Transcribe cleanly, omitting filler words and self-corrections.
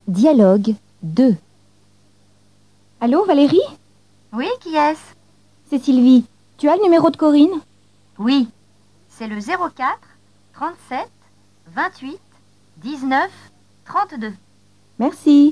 Dialogue 2. Allô, Valérie? Oui, qui est-ce? C'est Sylvie. Tu as le numéro de Corinne? Oui, c'est le 04 37 28 19 32. Merci.